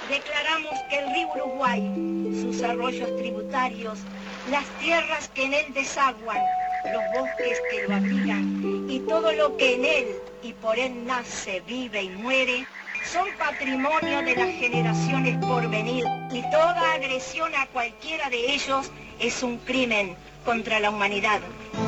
Declaramos que el río Uruguay, sus arroyos tributarios, las tierras que en él desaguan, los bosques que lo abrigan y todo lo que en él y por él nace, vive y muere, son patrimonio de las generaciones por venir y toda agresión a cualquiera de ellos es un crimen contra la humanidad.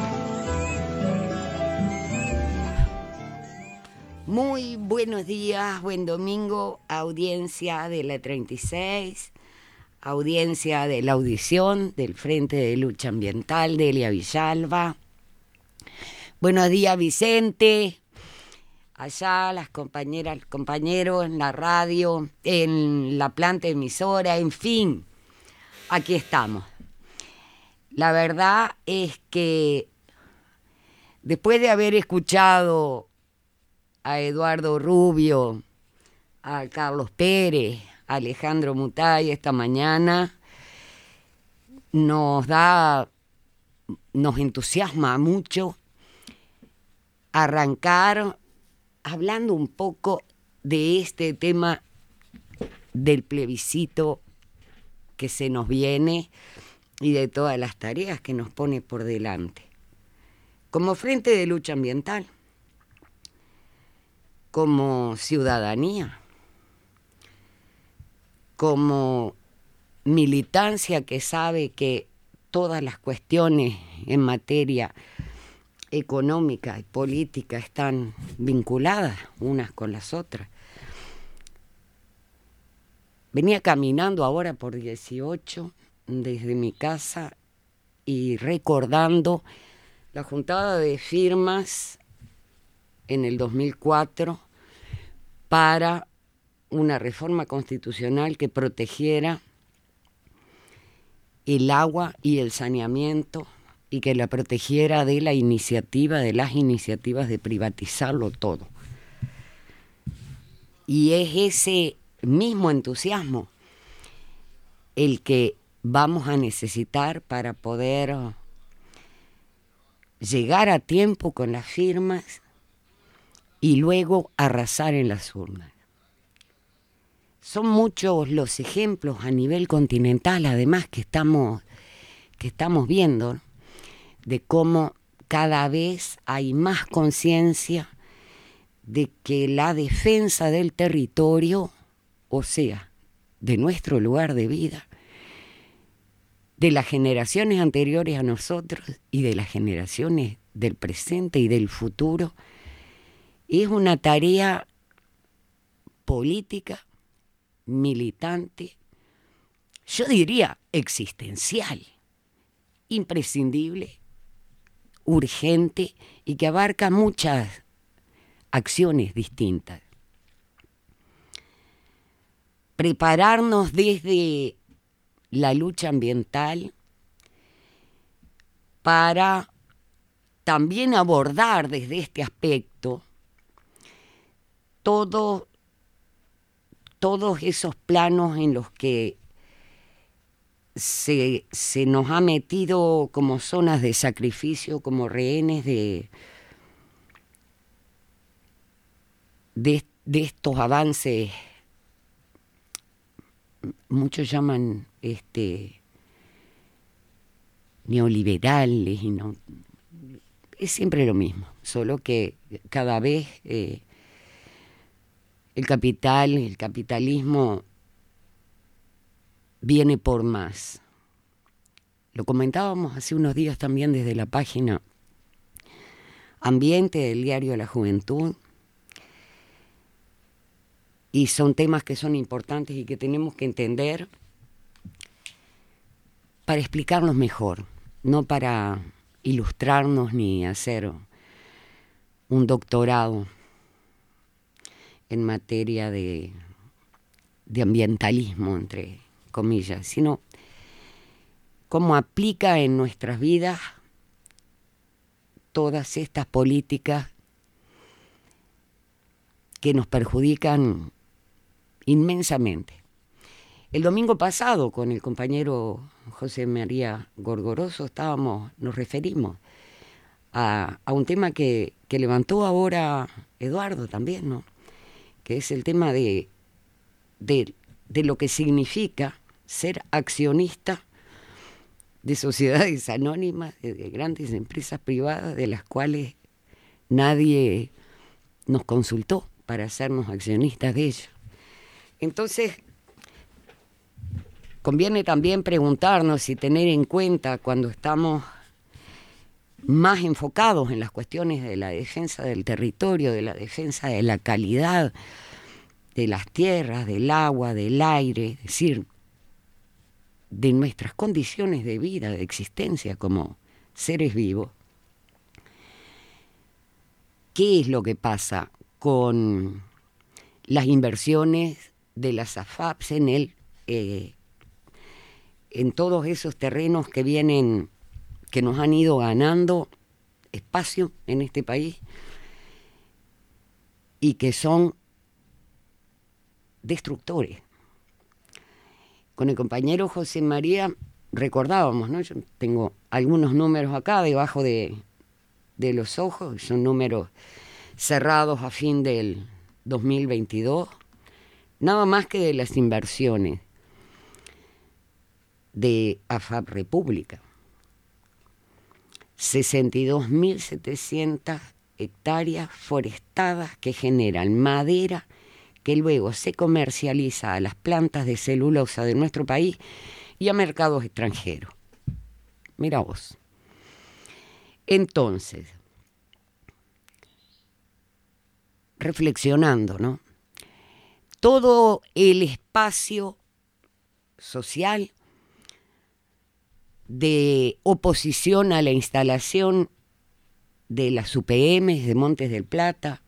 Muy buenos días, buen domingo, audiencia de la 36, audiencia de la audición del Frente de Lucha Ambiental, Delia Villalba. Buenos días, Vicente, allá las compañeras, compañeros en la radio, en la planta emisora, en fin, aquí estamos. La verdad es que después de haber escuchado a Eduardo Rubio, a Carlos Pérez, a Alejandro Mutay esta mañana, nos entusiasma mucho arrancar hablando un poco de este tema del plebiscito que se nos viene y de todas las tareas que nos pone por delante. Como Frente de Lucha Ambiental, como ciudadanía, como militancia que sabe que todas las cuestiones en materia económica y política están vinculadas unas con las otras. Venía caminando ahora por 18 desde mi casa y recordando la juntada de firmas en el 2004 para una reforma constitucional que protegiera el agua y el saneamiento y que la protegiera de las iniciativas de privatizarlo todo. Y es ese mismo entusiasmo el que vamos a necesitar para poder llegar a tiempo con las firmas y luego arrasar en las urnas. Son muchos los ejemplos a nivel continental, además, que estamos viendo, de cómo cada vez hay más conciencia de que la defensa del territorio, o sea, de nuestro lugar de vida, de las generaciones anteriores a nosotros y de las generaciones del presente y del futuro, es una tarea política, militante, yo diría existencial, imprescindible, urgente y que abarca muchas acciones distintas. Prepararnos desde la lucha ambiental para también abordar desde este aspecto todos esos planos en los que se nos ha metido como zonas de sacrificio, como rehenes de estos avances, muchos llaman neoliberales, y no, es siempre lo mismo, solo que cada vez el capitalismo viene por más. Lo comentábamos hace unos días también desde la página Ambiente del Diario de la Juventud, y son temas que son importantes y que tenemos que entender para explicarnos mejor, no para ilustrarnos ni hacer un doctorado en materia de ambientalismo, entre comillas, sino cómo aplica en nuestras vidas todas estas políticas que nos perjudican inmensamente. El domingo pasado, con el compañero José María Gorgoroso, nos referimos a un tema que levantó ahora Eduardo también, ¿no? Que es el tema de de lo que significa ser accionista de sociedades anónimas, de grandes empresas privadas de las cuales nadie nos consultó para hacernos accionistas de ellos. Entonces, conviene también preguntarnos y tener en cuenta cuando estamos más enfocados en las cuestiones de la defensa del territorio, de la defensa de la calidad de las tierras, del agua, del aire, es decir, de nuestras condiciones de vida, de existencia como seres vivos. ¿Qué es lo que pasa con las inversiones de las AFAPs en todos esos terrenos que nos han ido ganando espacio en este país y que son destructores? Con el compañero José María recordábamos, ¿no? Yo tengo algunos números acá debajo de los ojos, son números cerrados a fin del 2022, nada más que de las inversiones de AFAP República. 62.700 hectáreas forestadas que generan madera que luego se comercializa a las plantas de celulosa de nuestro país y a mercados extranjeros. Mira vos. Entonces, reflexionando, ¿no? Todo el espacio social de oposición a la instalación de las UPMs de Montes del Plata,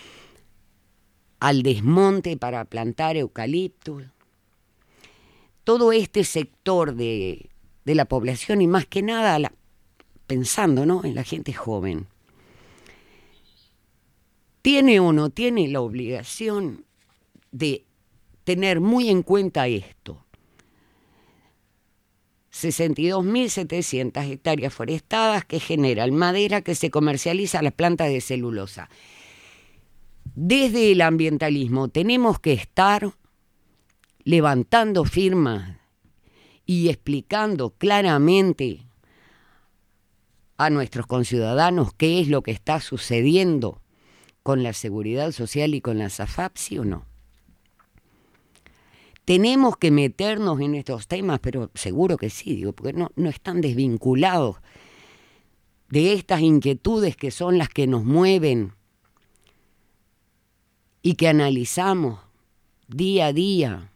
al desmonte para plantar eucaliptos, todo este sector de la población y más que nada pensando, ¿no?, en la gente joven, tiene o no tiene la obligación de tener muy en cuenta esto. 62.700 hectáreas forestadas que generan madera que se comercializa a las plantas de celulosa. Desde el ambientalismo tenemos que estar levantando firmas y explicando claramente a nuestros conciudadanos qué es lo que está sucediendo con la seguridad social y con las AFAP, ¿sí o no? Tenemos que meternos en estos temas, pero seguro que sí, digo, porque no están desvinculados de estas inquietudes que son las que nos mueven y que analizamos día a día,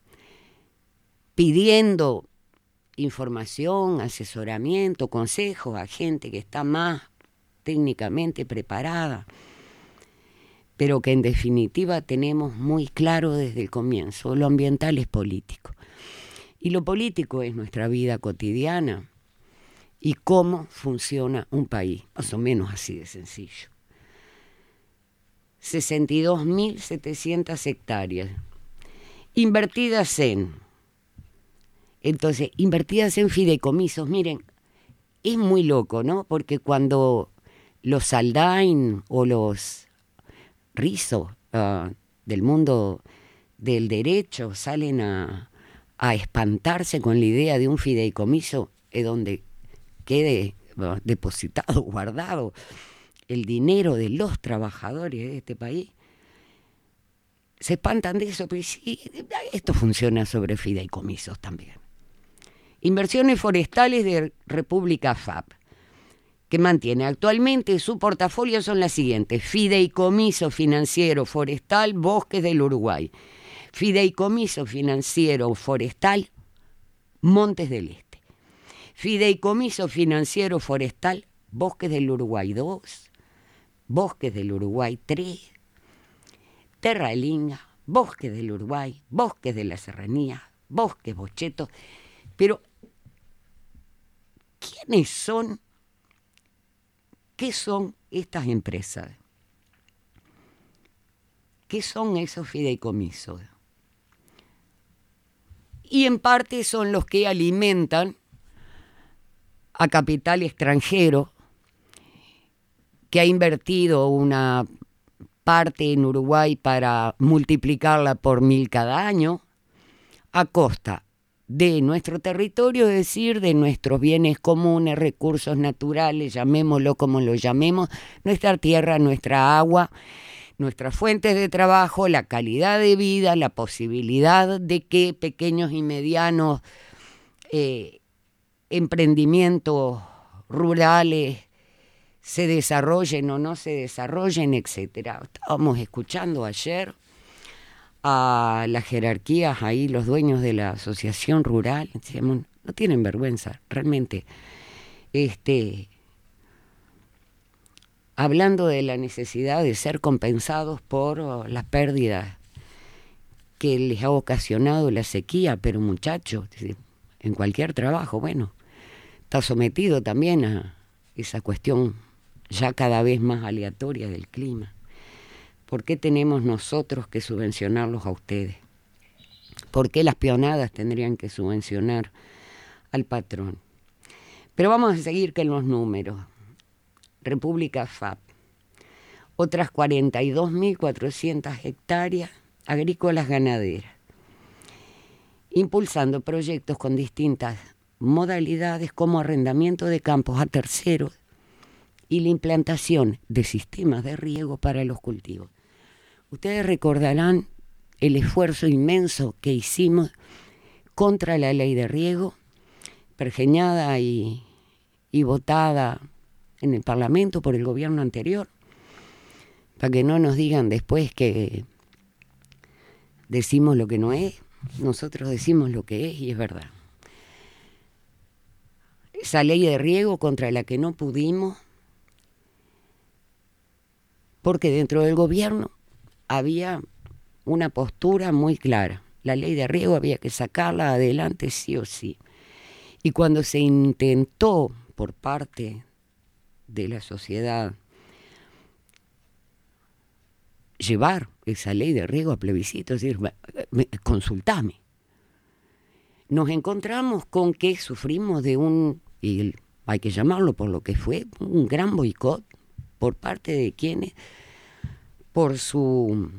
pidiendo información, asesoramiento, consejos a gente que está más técnicamente preparada, pero que en definitiva tenemos muy claro desde el comienzo, lo ambiental es político. Y lo político es nuestra vida cotidiana y cómo funciona un país, más o menos así de sencillo. 62.700 hectáreas invertidas en fideicomisos. Miren, es muy loco, ¿no? Porque cuando los Saldain o los Rizzo del mundo del derecho salen a espantarse con la idea de un fideicomiso donde quede depositado, guardado el dinero de los trabajadores de este país, se espantan de eso, pero sí, esto funciona sobre fideicomisos también. Inversiones forestales de República FAP, que mantiene actualmente su portafolio, son las siguientes: Fideicomiso Financiero Forestal Bosques del Uruguay, Fideicomiso Financiero Forestal Montes del Este, Fideicomiso Financiero Forestal Bosques del Uruguay 2, Bosques del Uruguay 3, Terra Linga, Bosques del Uruguay, Bosques de la Serranía, Bosques Bochetos. Pero, ¿quiénes son? ¿Qué son estas empresas? ¿Qué son esos fideicomisos? Y en parte son los que alimentan a capital extranjero que ha invertido una parte en Uruguay para multiplicarla por 1000 cada año, a costa de nuestro territorio, es decir, de nuestros bienes comunes, recursos naturales, llamémoslo como lo llamemos, nuestra tierra, nuestra agua, nuestras fuentes de trabajo, la calidad de vida, la posibilidad de que pequeños y medianos emprendimientos rurales se desarrollen o no se desarrollen, etcétera. Estábamos escuchando ayer a las jerarquías ahí, los dueños de la asociación rural, decíamos, no tienen vergüenza, realmente. Hablando de la necesidad de ser compensados por las pérdidas que les ha ocasionado la sequía, pero muchachos, en cualquier trabajo, bueno, está sometido también a esa cuestión ya cada vez más aleatoria del clima. ¿Por qué tenemos nosotros que subvencionarlos a ustedes? ¿Por qué las peonadas tendrían que subvencionar al patrón? Pero vamos a seguir con los números. República FAP, otras 42.400 hectáreas agrícolas ganaderas, impulsando proyectos con distintas modalidades como arrendamiento de campos a terceros y la implantación de sistemas de riego para los cultivos. Ustedes recordarán el esfuerzo inmenso que hicimos contra la ley de riego, pergeñada y votada en el Parlamento por el gobierno anterior, para que no nos digan después que decimos lo que no es. Nosotros decimos lo que es y es verdad. Esa ley de riego contra la que no pudimos, porque dentro del gobierno había una postura muy clara. La ley de riego había que sacarla adelante sí o sí. Y cuando se intentó por parte de la sociedad llevar esa ley de riego a plebiscito, es decir, consultame, nos encontramos con que sufrimos de y hay que llamarlo por lo que fue, un gran boicot por parte de quienes, por su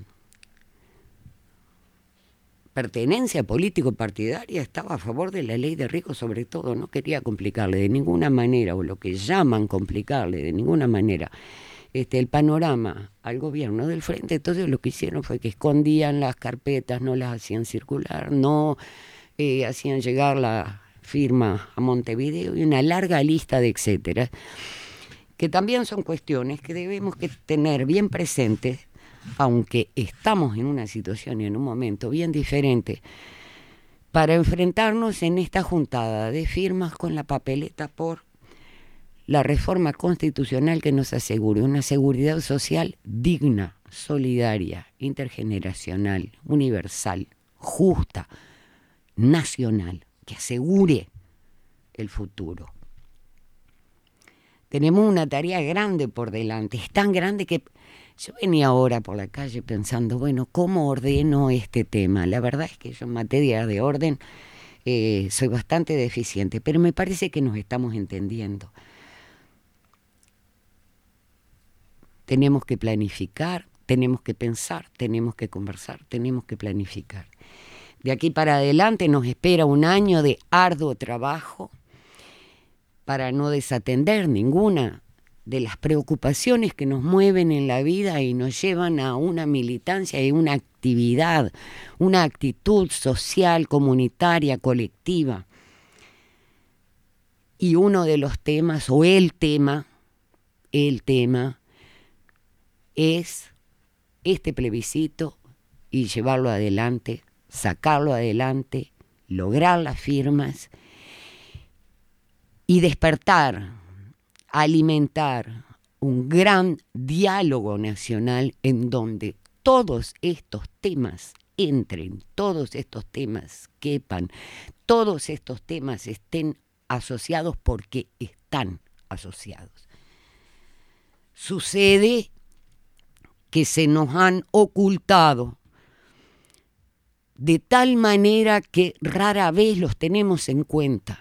pertenencia político-partidaria, estaba a favor de la ley de riego, sobre todo, no quería complicarle de ninguna manera, o lo que llaman complicarle de ninguna manera, el panorama al gobierno del frente. Entonces lo que hicieron fue que escondían las carpetas, no las hacían circular, no hacían llegar la firma a Montevideo y una larga lista de etcétera, que también son cuestiones que debemos que tener bien presentes, aunque estamos en una situación y en un momento bien diferente, para enfrentarnos en esta juntada de firmas con la papeleta por la reforma constitucional que nos asegure una seguridad social digna, solidaria, intergeneracional, universal, justa, nacional, que asegure el futuro. Tenemos una tarea grande por delante, es tan grande que yo venía ahora por la calle pensando, bueno, ¿cómo ordeno este tema? La verdad es que yo en materia de orden soy bastante deficiente, pero me parece que nos estamos entendiendo. Tenemos que planificar, tenemos que pensar, tenemos que conversar, tenemos que planificar. De aquí para adelante nos espera un año de arduo trabajo para no desatender ninguna de las preocupaciones que nos mueven en la vida y nos llevan a una militancia y una actividad, una actitud social, comunitaria, colectiva. Y uno de los temas, o el tema es este plebiscito y llevarlo adelante, sacarlo adelante, lograr las firmas y despertar, alimentar un gran diálogo nacional en donde todos estos temas entren, todos estos temas quepan, todos estos temas estén asociados porque están asociados. Sucede que se nos han ocultado de tal manera que rara vez los tenemos en cuenta.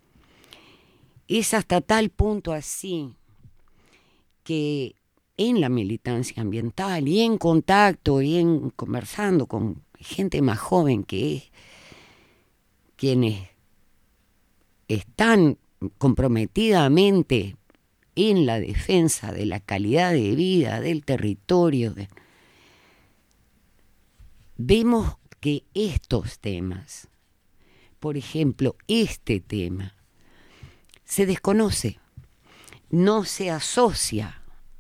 Es hasta tal punto así que en la militancia ambiental y en contacto y en conversando con gente más joven que es, quienes están comprometidamente en la defensa de la calidad de vida del territorio, vemos que estos temas, por ejemplo, este tema, se desconoce, no se asocia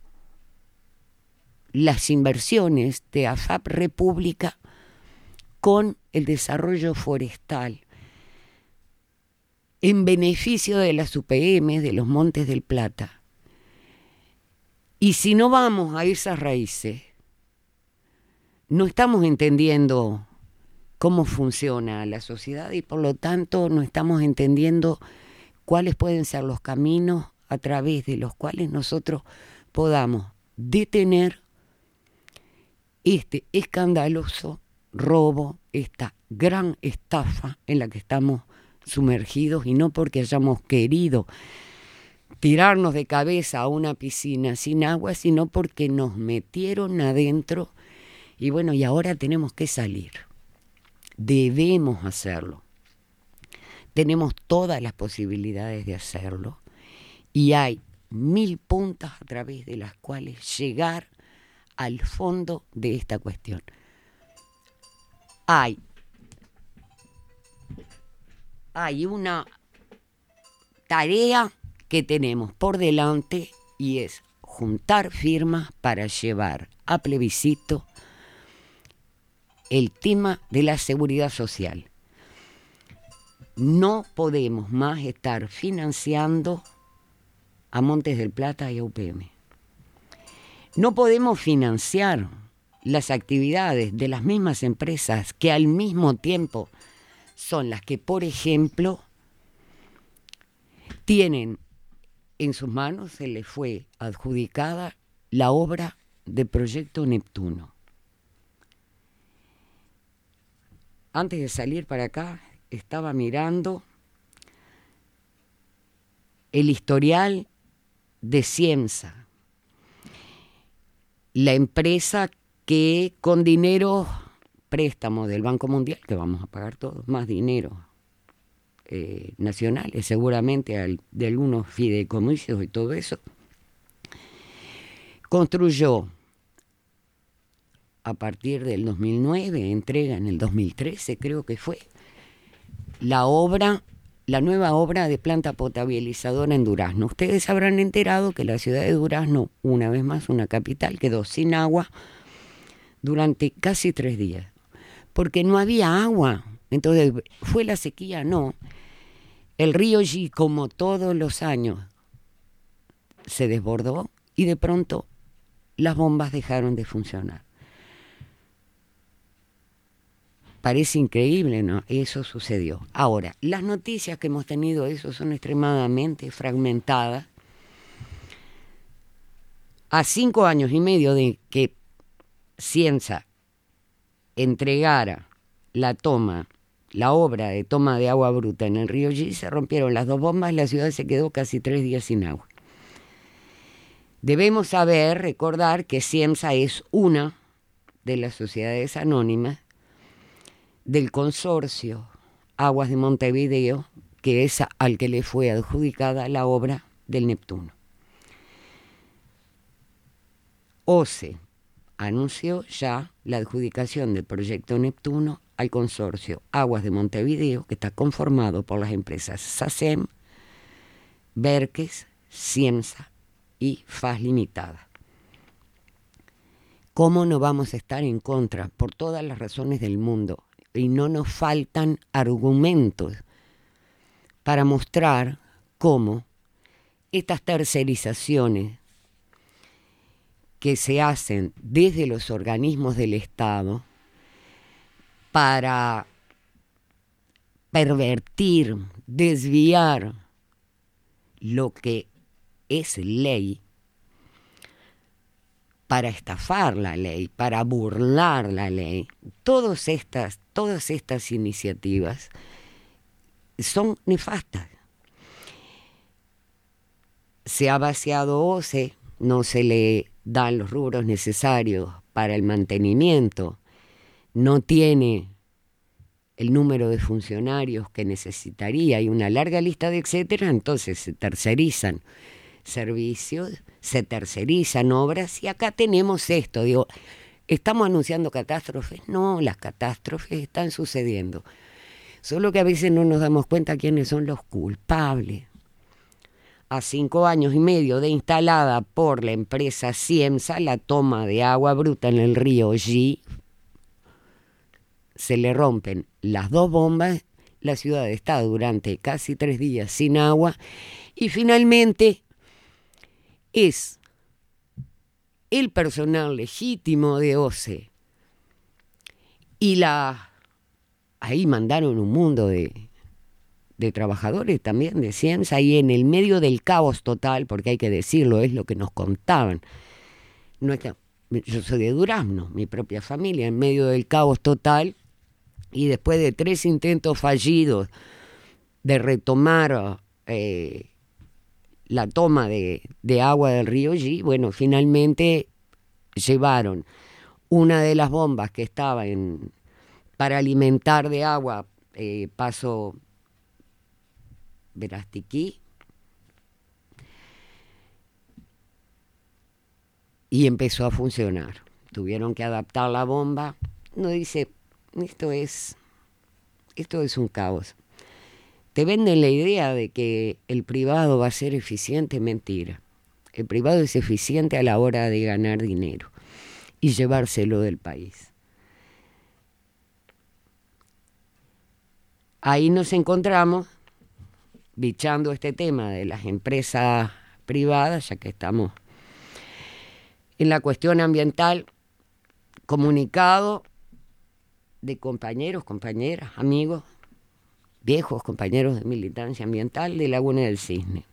las inversiones de AFAP República con el desarrollo forestal en beneficio de las UPM, de los Montes del Plata. Y si no vamos a esas raíces, no estamos entendiendo cómo funciona la sociedad y por lo tanto no estamos entendiendo cuáles pueden ser los caminos a través de los cuales nosotros podamos detener este escandaloso robo, esta gran estafa en la que estamos sumergidos, y no porque hayamos querido tirarnos de cabeza a una piscina sin agua, sino porque nos metieron adentro y bueno, y ahora tenemos que salir. Debemos hacerlo. Tenemos todas las posibilidades de hacerlo y hay 1000 puntas a través de las cuales llegar al fondo de esta cuestión. Hay una tarea que tenemos por delante y es juntar firmas para llevar a plebiscito el tema de la seguridad social. No podemos más estar financiando a Montes del Plata y a UPM. No podemos financiar las actividades de las mismas empresas que al mismo tiempo son las que, por ejemplo, tienen en sus manos, se les fue adjudicada la obra de Proyecto Neptuno. Antes de salir para acá, estaba mirando el historial de Ciemsa, la empresa que con dinero, préstamo del Banco Mundial, que vamos a pagar todos, más dinero nacionales, seguramente de algunos fideicomisos y todo eso, construyó a partir del 2009, entrega en el 2013, creo que fue, la nueva obra de planta potabilizadora en Durazno. Ustedes habrán enterado que la ciudad de Durazno, una vez más una capital, quedó sin agua durante casi 3 días, porque no había agua. Entonces, ¿fue la sequía? No. El río Yi, como todos los años, se desbordó y de pronto las bombas dejaron de funcionar. Parece increíble, ¿no? Eso sucedió. Ahora, las noticias que hemos tenido eso son extremadamente fragmentadas. A 5 años y medio de que Ciemsa entregara la obra de toma de agua bruta en el río Yi, se rompieron las 2 bombas, la ciudad se quedó casi 3 días sin agua. Debemos recordar que Ciemsa es una de las sociedades anónimas del consorcio Aguas de Montevideo, que es al que le fue adjudicada la obra del Neptuno. OCE anunció ya la adjudicación del proyecto Neptuno al consorcio Aguas de Montevideo, que está conformado por las empresas SACEM, Verques, Ciemsa y FAS Limitada. ¿Cómo no vamos a estar en contra? Por todas las razones del mundo. Y no nos faltan argumentos para mostrar cómo estas tercerizaciones que se hacen desde los organismos del Estado para pervertir, desviar lo que es ley, para estafar la ley, para burlar la ley, todas estas iniciativas son nefastas. Se ha vaciado OCE, no se le dan los rubros necesarios para el mantenimiento, no tiene el número de funcionarios que necesitaría y una larga lista de etcétera, entonces se tercerizan servicios, se tercerizan obras y acá tenemos esto, digo, ¿estamos anunciando catástrofes? No, las catástrofes están sucediendo. Solo que a veces no nos damos cuenta quiénes son los culpables. A 5 años y medio de instalada por la empresa Ciemsa la toma de agua bruta en el río Yi, se le rompen las 2 bombas, la ciudad está durante casi 3 días sin agua y finalmente es el personal legítimo de OCE y ahí mandaron un mundo de trabajadores también de Ciemsa y en el medio del caos total, porque hay que decirlo, es lo que nos contaban. Yo soy de Durazno, mi propia familia, en medio del caos total y después de 3 intentos fallidos de retomar la toma de agua del río Yi, bueno, finalmente llevaron una de las bombas que estaba para alimentar de agua Paso Verastiquí y empezó a funcionar. Tuvieron que adaptar la bomba. Uno dice, esto es un caos. Te venden la idea de que el privado va a ser eficiente, mentira. El privado es eficiente a la hora de ganar dinero y llevárselo del país. Ahí nos encontramos bichando este tema de las empresas privadas, ya que estamos en la cuestión ambiental, comunicado de compañeros, compañeras, amigos, viejos compañeros de militancia ambiental de Laguna del Cisne.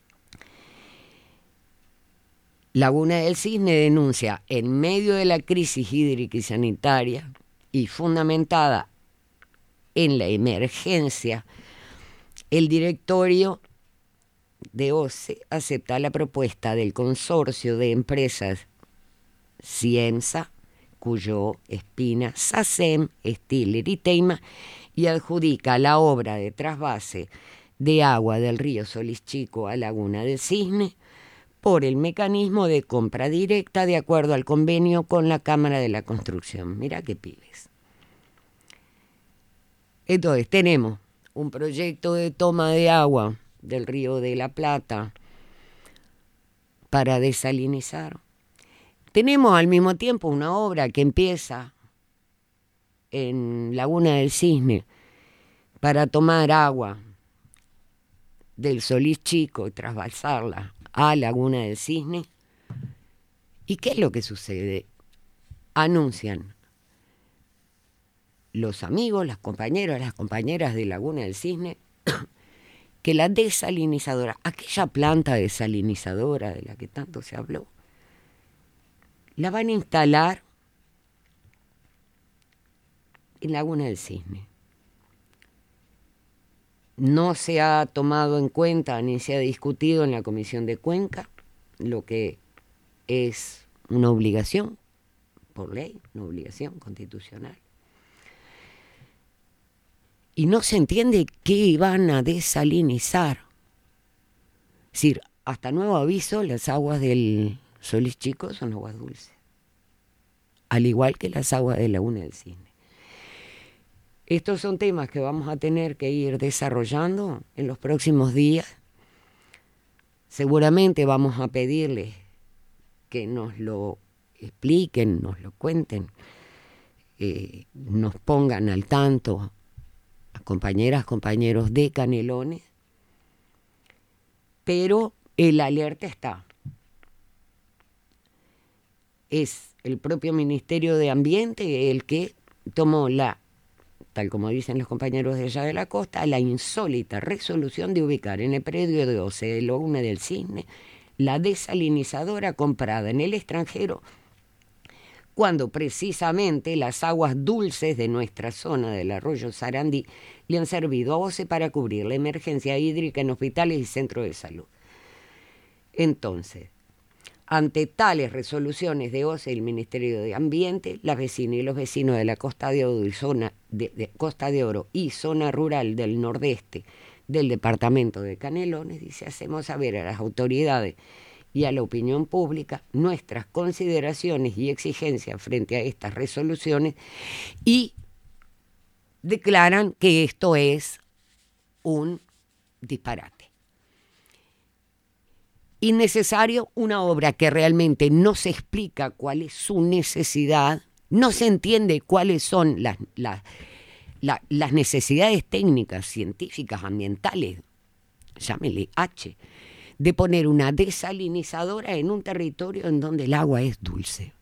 Laguna del Cisne denuncia, en medio de la crisis hídrica y sanitaria y fundamentada en la emergencia, el directorio de OCE acepta la propuesta del consorcio de empresas Ciemsa, Cuyo, Espina, SACEM, Stiller y Teima y adjudica la obra de trasvase de agua del río Solís Chico a Laguna del Cisne por el mecanismo de compra directa de acuerdo al convenio con la Cámara de la Construcción. Mirá qué pibes. Entonces tenemos un proyecto de toma de agua del río de la Plata para desalinizar. Tenemos al mismo tiempo una obra que empieza en Laguna del Cisne para tomar agua del Solís Chico y trasvasarla a Laguna del Cisne. ¿Y qué es lo que sucede? Anuncian los amigos, las compañeras de Laguna del Cisne, que la desalinizadora, aquella planta desalinizadora de la que tanto se habló, la van a instalar en Laguna del Cisne. No se ha tomado en cuenta ni se ha discutido en la Comisión de Cuenca, lo que es una obligación por ley, una obligación constitucional. Y no se entiende qué van a desalinizar. Es decir, hasta nuevo aviso, las aguas del Solís Chico son aguas dulces, al igual que las aguas de Laguna del Cisne. Estos son temas que vamos a tener que ir desarrollando en los próximos días. Seguramente vamos a pedirles que nos lo expliquen, nos lo cuenten, nos pongan al tanto a compañeras, compañeros de Canelones, pero el alerta está. Es el propio Ministerio de Ambiente el que tomó tal como dicen los compañeros de allá de la costa, la insólita resolución de ubicar en el predio de OCE de Laguna del Cisne la desalinizadora comprada en el extranjero, cuando precisamente las aguas dulces de nuestra zona del arroyo Sarandí le han servido a OCE para cubrir la emergencia hídrica en hospitales y centros de salud. Entonces, Ante tales resoluciones de OCE y el Ministerio de Ambiente, las vecinas y los vecinos de la Costa de Oro Costa de Oro y zona rural del nordeste del departamento de Canelones, dice, hacemos saber a las autoridades y a la opinión pública nuestras consideraciones y exigencias frente a estas resoluciones y declaran que esto es un disparate. Innecesario, una obra que realmente no se explica cuál es su necesidad, no se entiende cuáles son las necesidades técnicas, científicas, ambientales, llámele H, de poner una desalinizadora en un territorio en donde el agua es dulce.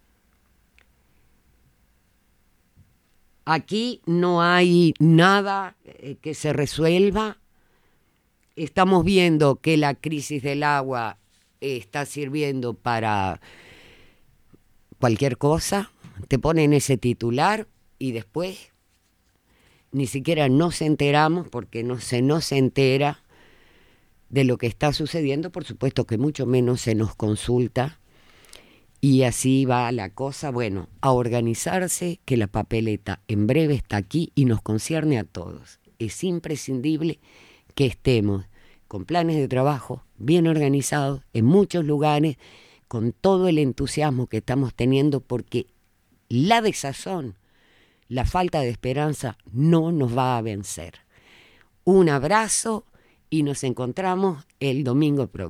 Aquí no hay nada que se resuelva. Estamos viendo que la crisis del agua está sirviendo para cualquier cosa. Te ponen ese titular y después ni siquiera nos enteramos porque no se nos entera de lo que está sucediendo. Por supuesto que mucho menos se nos consulta. Y así va la cosa, bueno, a organizarse, que la papeleta en breve está aquí y nos concierne a todos. Es imprescindible que estemos con planes de trabajo bien organizados en muchos lugares, con todo el entusiasmo que estamos teniendo, porque la desazón, la falta de esperanza no nos va a vencer. Un abrazo y nos encontramos el domingo próximo.